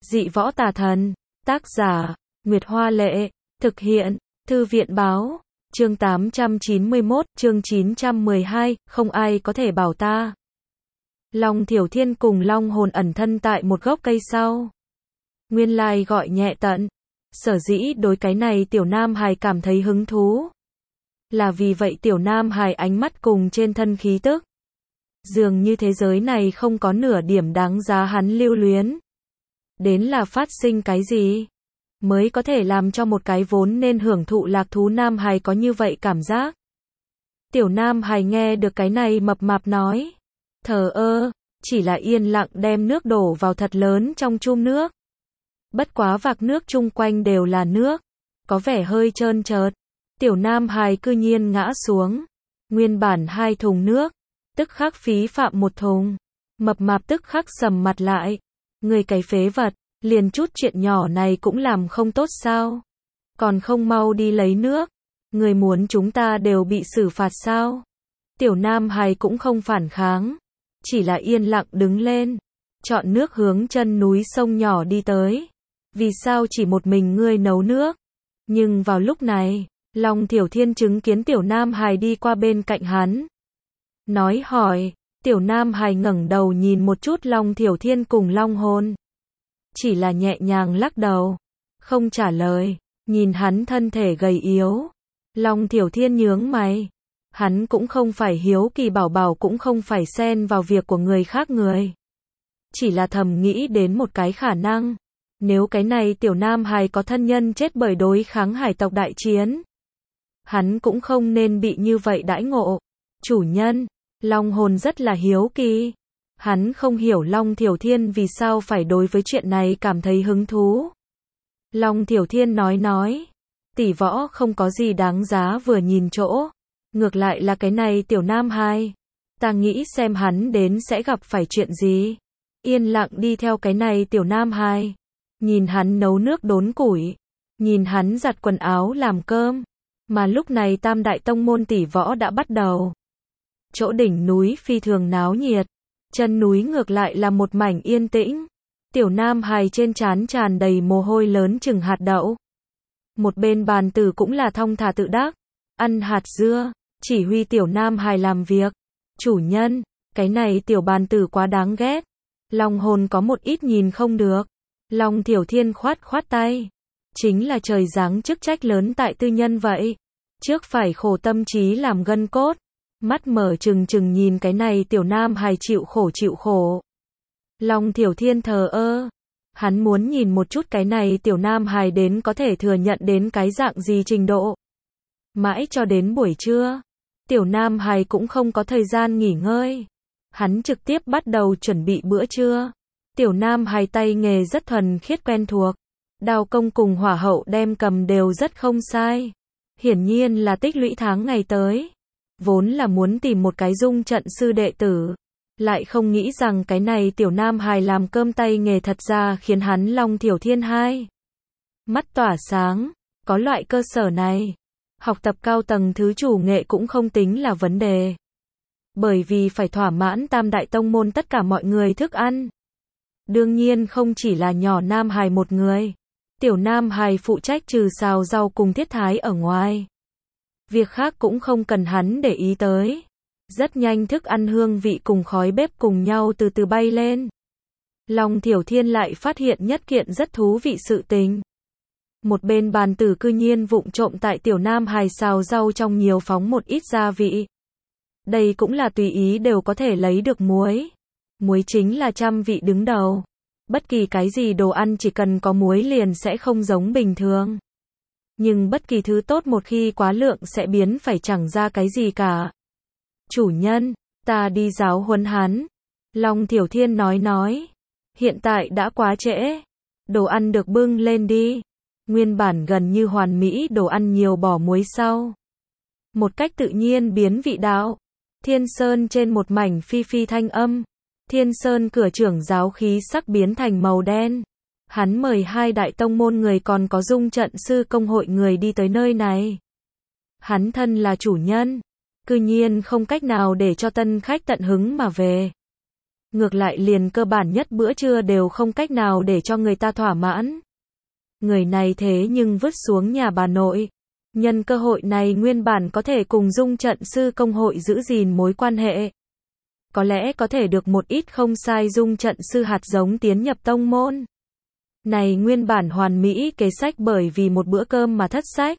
Dị võ tà thần. Tác giả, Nguyệt Hoa Lệ. Thực hiện, Thư viện Báo. Chương 891, chương 912, không ai có thể bảo ta. Long Thiểu Thiên cùng Long Hồn ẩn thân tại một gốc cây sau. Nguyên lai gọi nhẹ tận. Sở dĩ đối cái này tiểu nam hài cảm thấy hứng thú. Là vì vậy tiểu nam hài ánh mắt cùng trên thân khí tức. Dường như thế giới này không có nửa điểm đáng giá hắn lưu luyến. Đến là phát sinh cái gì? Mới có thể làm cho một cái vốn nên hưởng thụ lạc thú nam hài có như vậy cảm giác. Tiểu nam hài nghe được cái này mập mạp nói. Thờ ơ, chỉ là yên lặng đem nước đổ vào thật lớn trong chum nước. Bất quá vạc nước chung quanh đều là nước. Có vẻ hơi trơn trượt. Tiểu nam hài cư nhiên ngã xuống. Nguyên bản 2 thùng nước. Tức khắc phí phạm 1 thùng. Mập mạp tức khắc sầm mặt lại. Người cái phế vật, liền chút chuyện nhỏ này cũng làm không tốt sao? Còn không mau đi lấy nước. Người muốn chúng ta đều bị xử phạt sao? Tiểu nam hài cũng không phản kháng. Chỉ là yên lặng đứng lên. Chọn nước hướng chân núi sông nhỏ đi tới. Vì sao chỉ một mình ngươi nấu nước? Nhưng vào lúc này, Long Thiểu Thiên chứng kiến tiểu nam hài đi qua bên cạnh hắn. Nói hỏi, tiểu nam hài ngẩng đầu nhìn một chút Long Thiểu Thiên cùng Long Hồn. Chỉ là nhẹ nhàng lắc đầu. Không trả lời, nhìn hắn thân thể gầy yếu. Long Thiểu Thiên nhướng mày. Hắn cũng không phải hiếu kỳ bảo bảo cũng không phải xen vào việc của người khác người. Chỉ là thầm nghĩ đến một cái khả năng. Nếu cái này tiểu nam hài có thân nhân chết bởi đối kháng hải tộc đại chiến. Hắn cũng không nên bị như vậy đãi ngộ. Chủ nhân, Long Hồn rất là hiếu kỳ. Hắn không hiểu Long Thiểu Thiên vì sao phải đối với chuyện này cảm thấy hứng thú. Long Thiểu Thiên nói. Tỷ võ không có gì đáng giá vừa nhìn chỗ. Ngược lại là cái này tiểu nam hài. Ta nghĩ xem hắn đến sẽ gặp phải chuyện gì. Yên lặng đi theo cái này tiểu nam hài. Nhìn hắn nấu nước đốn củi. Nhìn hắn giặt quần áo làm cơm. Mà lúc này tam đại tông môn tỷ võ đã bắt đầu. Chỗ đỉnh núi phi thường náo nhiệt. Chân núi ngược lại là một mảnh yên tĩnh. Tiểu nam hài trên trán tràn đầy mồ hôi lớn chừng hạt đậu. Một bên bàn tử cũng là thong thả tự đắc. Ăn hạt dưa, chỉ huy tiểu nam hài làm việc. Chủ nhân, cái này tiểu bàn tử quá đáng ghét. Long Hồn có một ít nhìn không được. Long Thiểu Thiên khoát tay. Chính là trời giáng chức trách lớn tại tư nhân vậy. Trước phải khổ tâm trí làm gân cốt. Mắt mở trừng trừng nhìn cái này tiểu nam hài chịu khổ. Long Thiểu Thiên thờ ơ. Hắn muốn nhìn một chút cái này tiểu nam hài đến có thể thừa nhận đến cái dạng gì trình độ. Mãi cho đến buổi trưa. Tiểu nam hài cũng không có thời gian nghỉ ngơi. Hắn trực tiếp bắt đầu chuẩn bị bữa trưa. Tiểu nam hài tay nghề rất thuần khiết quen thuộc. Đao công cùng hỏa hậu đem cầm đều rất không sai. Hiển nhiên là tích lũy tháng ngày tới. Vốn là muốn tìm một cái dung trận sư đệ tử. Lại không nghĩ rằng cái này tiểu nam hài làm cơm tay nghề thật ra khiến hắn Long Thiểu Thiên hai mắt tỏa sáng. Có loại cơ sở này. Học tập cao tầng thứ chủ nghệ cũng không tính là vấn đề. Bởi vì phải thỏa mãn tam đại tông môn tất cả mọi người thức ăn. Đương nhiên không chỉ là nhỏ nam hài một người. Tiểu nam hài phụ trách trừ xào rau cùng thiết thái ở ngoài. Việc khác cũng không cần hắn để ý tới. Rất nhanh thức ăn hương vị cùng khói bếp cùng nhau từ từ bay lên. Long Thiểu Thiên lại phát hiện nhất kiện rất thú vị sự tình. Một bên bàn tử cư nhiên vụng trộm tại tiểu nam hài xào rau trong nhiều phóng một ít gia vị. Đây cũng là tùy ý đều có thể lấy được muối. Muối chính là trăm vị đứng đầu. Bất kỳ cái gì đồ ăn chỉ cần có muối liền sẽ không giống bình thường. Nhưng bất kỳ thứ tốt một khi quá lượng sẽ biến phải chẳng ra cái gì cả. Chủ nhân, ta đi giáo huấn hắn. Long Thiểu Thiên nói. Hiện tại đã quá trễ. Đồ ăn được bưng lên đi. Nguyên bản gần như hoàn mỹ đồ ăn nhiều bỏ muối sau. Một cách tự nhiên biến vị đạo. Thiên Sơn trên một mảnh phi thanh âm. Thiên Sơn cửa trưởng giáo khí sắc biến thành màu đen. Hắn mời 2 đại tông môn người còn có dung trận sư công hội người đi tới nơi này. Hắn thân là chủ nhân. Cư nhiên không cách nào để cho tân khách tận hứng mà về. ngược lại liền cơ bản nhất bữa trưa đều không cách nào để cho người ta thỏa mãn. Người này thế nhưng vứt xuống nhà bà nội. Nhân cơ hội này nguyên bản có thể cùng Dung Trận Sư Công hội giữ gìn mối quan hệ. Có lẽ có thể được một ít không sai Dung Trận Sư hạt giống tiến nhập tông môn. Này nguyên bản hoàn mỹ kế sách bởi vì một bữa cơm mà thất sách.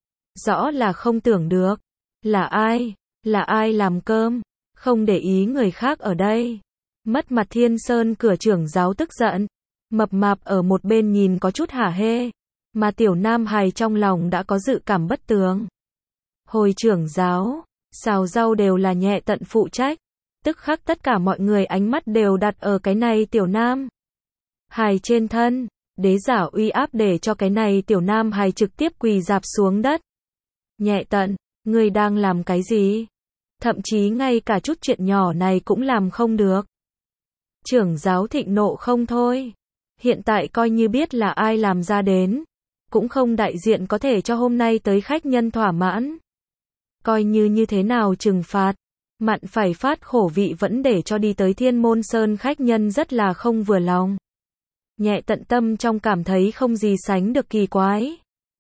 Rõ là không tưởng được. Là ai? Là ai làm cơm? Không để ý người khác ở đây. Mất mặt Thiên Sơn cửa trưởng giáo tức giận. Mập mạp ở một bên nhìn có chút hả hê. Mà tiểu nam hài trong lòng đã có dự cảm bất tường. Hồi trưởng giáo, xào rau đều là nhẹ tận phụ trách. Tức khắc tất cả mọi người ánh mắt đều đặt ở cái này tiểu nam hài trên thân. Đế giả uy áp để cho cái này tiểu nam hài trực tiếp quỳ rạp xuống đất. Nhẹ tận, ngươi đang làm cái gì? Thậm chí ngay cả chút chuyện nhỏ này cũng làm không được. Trưởng giáo thịnh nộ không thôi. Hiện tại coi như biết là ai làm ra đến. Cũng không đại diện có thể cho hôm nay tới khách nhân thỏa mãn. Coi như thế nào trừng phạt. Mặn phải phát khổ vị vẫn để cho đi tới Thiên Môn Sơn khách nhân rất là không vừa lòng. Nhẹ tận tâm trong cảm thấy không gì sánh được kỳ quái.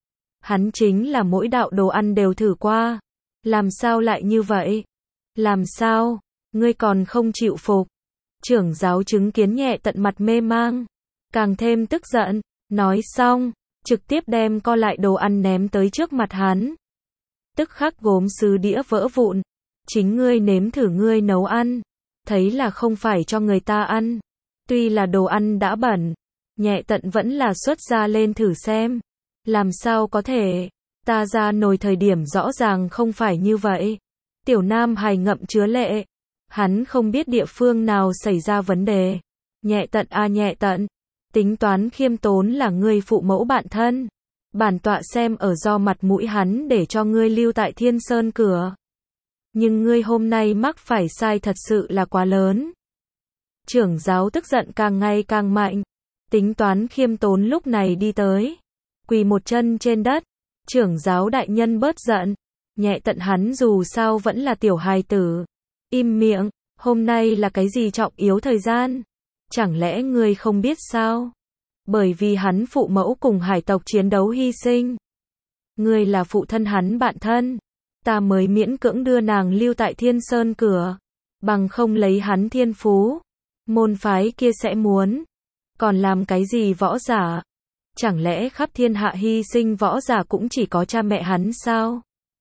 Hắn chính là mỗi đạo đồ ăn đều thử qua. Làm sao lại như vậy? Làm sao? Ngươi còn không chịu phục? Trưởng giáo chứng kiến nhẹ tận mặt mê mang. Càng thêm tức giận. Nói xong, trực tiếp đem co lại đồ ăn ném tới trước mặt hắn. Tức khắc gốm sứ đĩa vỡ vụn. Chính ngươi nếm thử ngươi nấu ăn. Thấy là không phải cho người ta ăn. Tuy là đồ ăn đã bẩn. Nhẹ tận vẫn là xuất ra lên thử xem. Làm sao có thể? Ta ra nồi thời điểm rõ ràng không phải như vậy. Tiểu nam hài ngậm chứa lệ. Hắn không biết địa phương nào xảy ra vấn đề. Nhẹ tận a nhẹ tận. Tính toán khiêm tốn là ngươi phụ mẫu bạn thân. Bản tọa xem ở do mặt mũi hắn để cho ngươi lưu tại Thiên Sơn cửa. Nhưng ngươi hôm nay mắc phải sai thật sự là quá lớn. Trưởng giáo tức giận càng ngày càng mạnh. Tính toán khiêm tốn lúc này đi tới. Quỳ một chân trên đất. Trưởng giáo đại nhân bớt giận. Nhẹ tận hắn dù sao vẫn là tiểu hài tử. Im miệng, hôm nay là cái gì trọng yếu thời gian? Chẳng lẽ ngươi không biết sao? Bởi vì hắn phụ mẫu cùng hải tộc chiến đấu hy sinh. Ngươi là phụ thân hắn bạn thân. Ta mới miễn cưỡng đưa nàng lưu tại Thiên Sơn cửa. Bằng không lấy hắn thiên phú. Môn phái kia sẽ muốn. Còn làm cái gì võ giả? Chẳng lẽ khắp thiên hạ hy sinh võ giả cũng chỉ có cha mẹ hắn sao?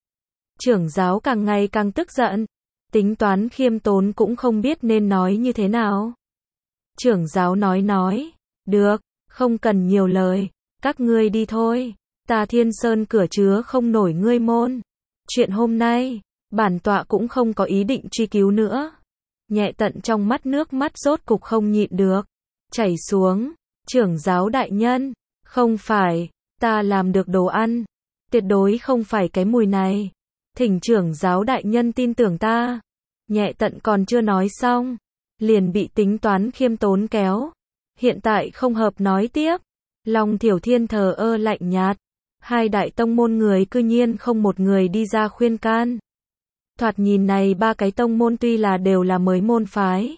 Trưởng giáo càng ngày càng tức giận. Tính toán khiêm tốn cũng không biết nên nói như thế nào. Trưởng giáo nói. Được, không cần nhiều lời. Các ngươi đi thôi. Ta Thiên Sơn cửa chứa không nổi ngươi môn. Chuyện hôm nay, bản tọa cũng không có ý định truy cứu nữa. Nhẹ tận trong mắt nước mắt rốt cục không nhịn được. Chảy xuống. Trưởng giáo đại nhân. Không phải, ta làm được đồ ăn. Tuyệt đối không phải cái mùi này. Thỉnh trưởng giáo đại nhân tin tưởng ta. Nhẹ tận còn chưa nói xong. Liền bị tính toán khiêm tốn kéo. Hiện tại không hợp nói tiếp. Long Thiểu Thiên thờ ơ lạnh nhạt. Hai đại tông môn người cư nhiên không một người đi ra khuyên can. Thoạt nhìn này ba cái tông môn tuy là đều là mới môn phái.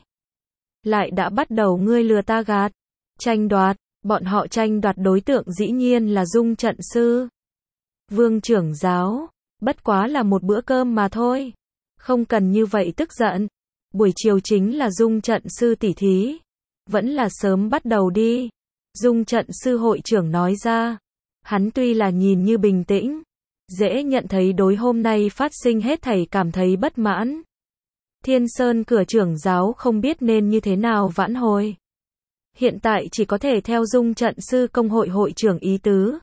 Lại đã bắt đầu ngươi lừa ta gạt. Tranh đoạt. Bọn họ tranh đoạt đối tượng dĩ nhiên là Dung Trận Sư. Vương trưởng giáo. Bất quá là một bữa cơm mà thôi. Không cần như vậy tức giận. Buổi chiều chính là Dung Trận Sư tỉ thí. Vẫn là sớm bắt đầu đi. Dung Trận Sư hội trưởng nói ra. Hắn tuy là nhìn như bình tĩnh. Dễ nhận thấy đối hôm nay phát sinh hết thảy cảm thấy bất mãn. Thiên Sơn cửa trưởng giáo không biết nên như thế nào vãn hồi. Hiện tại chỉ có thể theo Dung Trận Sư Công hội hội trưởng ý tứ.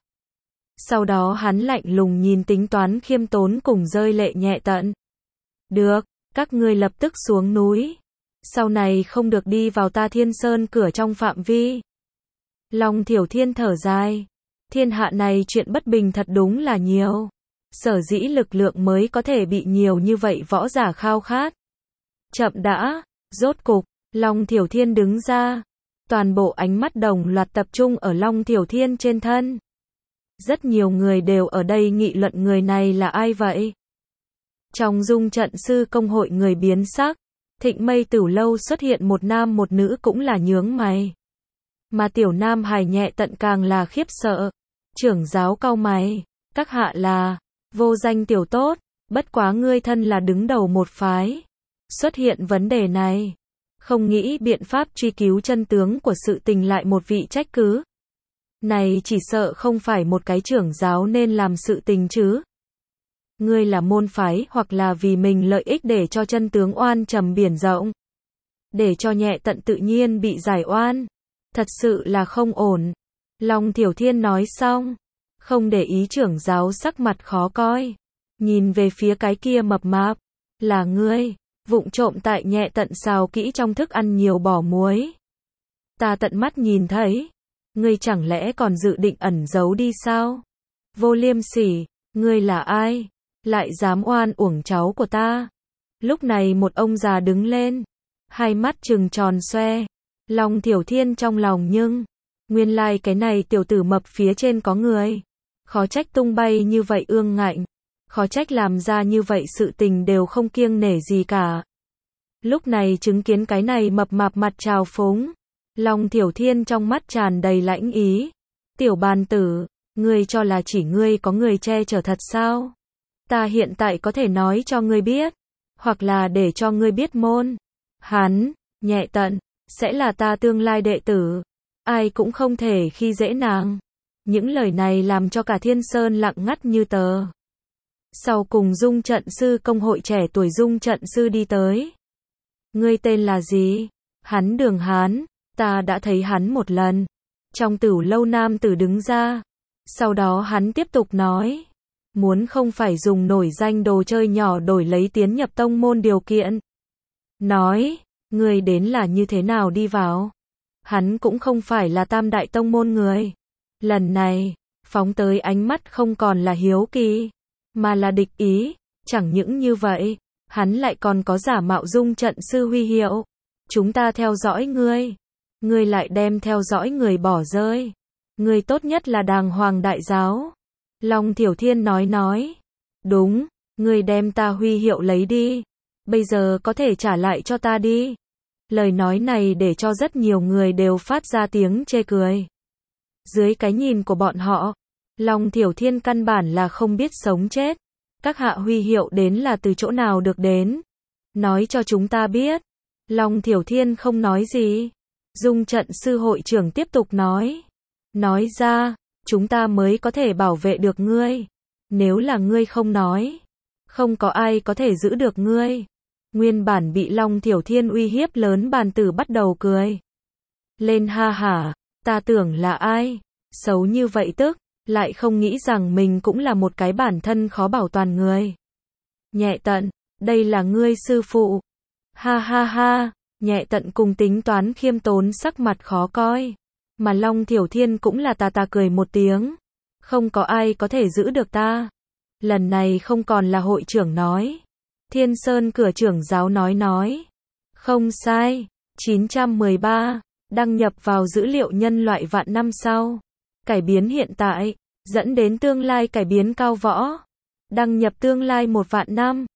Sau đó hắn lạnh lùng nhìn tính toán khiêm tốn cùng rơi lệ nhẹ tận. Được, các ngươi lập tức xuống núi. Sau này không được đi vào ta Thiên Sơn cửa trong phạm vi. Long Thiểu Thiên thở dài. Thiên hạ này chuyện bất bình thật đúng là nhiều. Sở dĩ lực lượng mới có thể bị nhiều như vậy võ giả khao khát. Chậm đã, rốt cục, Long Thiểu Thiên đứng ra. Toàn bộ ánh mắt đồng loạt tập trung ở Long Thiểu Thiên trên thân. Rất nhiều người đều ở đây nghị luận người này là ai vậy? Trong Dung Trận Sư Công hội người biến sắc. Thịnh Mây Tửu Lâu xuất hiện một nam một nữ cũng là nhướng mày. Mà tiểu nam hài Nhẹ Tận càng là khiếp sợ. Trưởng giáo cau mày, các hạ là vô danh tiểu tốt, bất quá ngươi thân là đứng đầu một phái. Xuất hiện vấn đề này, không nghĩ biện pháp truy cứu chân tướng của sự tình lại một vị trách cứ. Này chỉ sợ không phải một cái trưởng giáo nên làm sự tình chứ. Ngươi là môn phái hoặc là vì mình lợi ích để cho chân tướng oan trầm biển rộng. Để cho Nhẹ Tận tự nhiên bị giải oan. Thật sự là không ổn. Long Thiểu Thiên nói xong, không để ý trưởng giáo sắc mặt khó coi. Nhìn về phía cái kia mập mạp. Là ngươi, vụng trộm tại Nhẹ Tận xào kỹ trong thức ăn nhiều bỏ muối. Ta tận mắt nhìn thấy. Ngươi chẳng lẽ còn dự định ẩn giấu đi sao? Vô liêm sỉ, ngươi là ai? Lại dám oan uổng cháu của ta. Lúc này một ông già đứng lên, hai mắt trừng tròn xoe. Long Thiểu Thiên trong lòng nhưng, nguyên lai cái này tiểu tử mập phía trên có người. Khó trách tung bay như vậy ương ngạnh. Khó trách làm ra như vậy sự tình đều không kiêng nể gì cả. Lúc này chứng kiến cái này mập mạp mặt trào phúng. Long Thiểu Thiên trong mắt tràn đầy lãnh ý. Tiểu bàn tử, ngươi cho là chỉ ngươi có người che chở thật sao? Ta hiện tại có thể nói cho ngươi biết, hoặc là để cho ngươi biết môn. Hắn, Nhẹ Tận, sẽ là ta tương lai đệ tử. Ai cũng không thể khi dễ nàng. Những lời này làm cho cả Thiên Sơn lặng ngắt như tờ. Sau cùng Dung Trận Sư công hội trẻ tuổi Dung Trận Sư đi tới. Ngươi tên là gì? Hắn Đường Hán, ta đã thấy hắn một lần. Trong Tửu Lâu nam tử đứng ra. Sau đó hắn tiếp tục nói. Muốn không phải dùng nổi danh đồ chơi nhỏ đổi lấy tiến nhập tông môn điều kiện. Nói, ngươi đến là như thế nào đi vào? Hắn cũng không phải là tam đại tông môn người. Lần này, phóng tới ánh mắt không còn là hiếu kỳ, mà là địch ý. Chẳng những như vậy, hắn lại còn có giả mạo Dung Trận Sư huy hiệu. Chúng ta theo dõi ngươi. Ngươi lại đem theo dõi người bỏ rơi. Ngươi tốt nhất là đàng hoàng đại giáo. Long Thiểu Thiên nói. Đúng, ngươi đem ta huy hiệu lấy đi. Bây giờ có thể trả lại cho ta đi. Lời nói này để cho rất nhiều người đều phát ra tiếng chê cười. Dưới cái nhìn của bọn họ, Long Thiểu Thiên căn bản là không biết sống chết. Các hạ huy hiệu đến là từ chỗ nào được đến? Nói cho chúng ta biết. Long Thiểu Thiên không nói gì. Dung Trận Sư hội trưởng tiếp tục nói. Nói ra, chúng ta mới có thể bảo vệ được ngươi. Nếu là ngươi không nói, không có ai có thể giữ được ngươi. Nguyên bản bị Long Thiểu Thiên uy hiếp lớn bàn tử bắt đầu cười. Lên ha hả, ta tưởng là ai? Xấu như vậy tức, lại không nghĩ rằng mình cũng là một cái bản thân khó bảo toàn người. Nhẹ Tận, đây là ngươi sư phụ. Ha ha ha, Nhẹ Tận cùng tính toán khiêm tốn sắc mặt khó coi. Mà Long Thiểu Thiên cũng là tà cười một tiếng. Không có ai có thể giữ được ta. Lần này không còn là hội trưởng nói. Thiên Sơn cửa trưởng giáo nói. Không sai. 913. Đăng nhập vào dữ liệu nhân loại vạn năm sau. Cải biến hiện tại. Dẫn đến tương lai cải biến cao võ. Đăng nhập tương lai 1 vạn năm.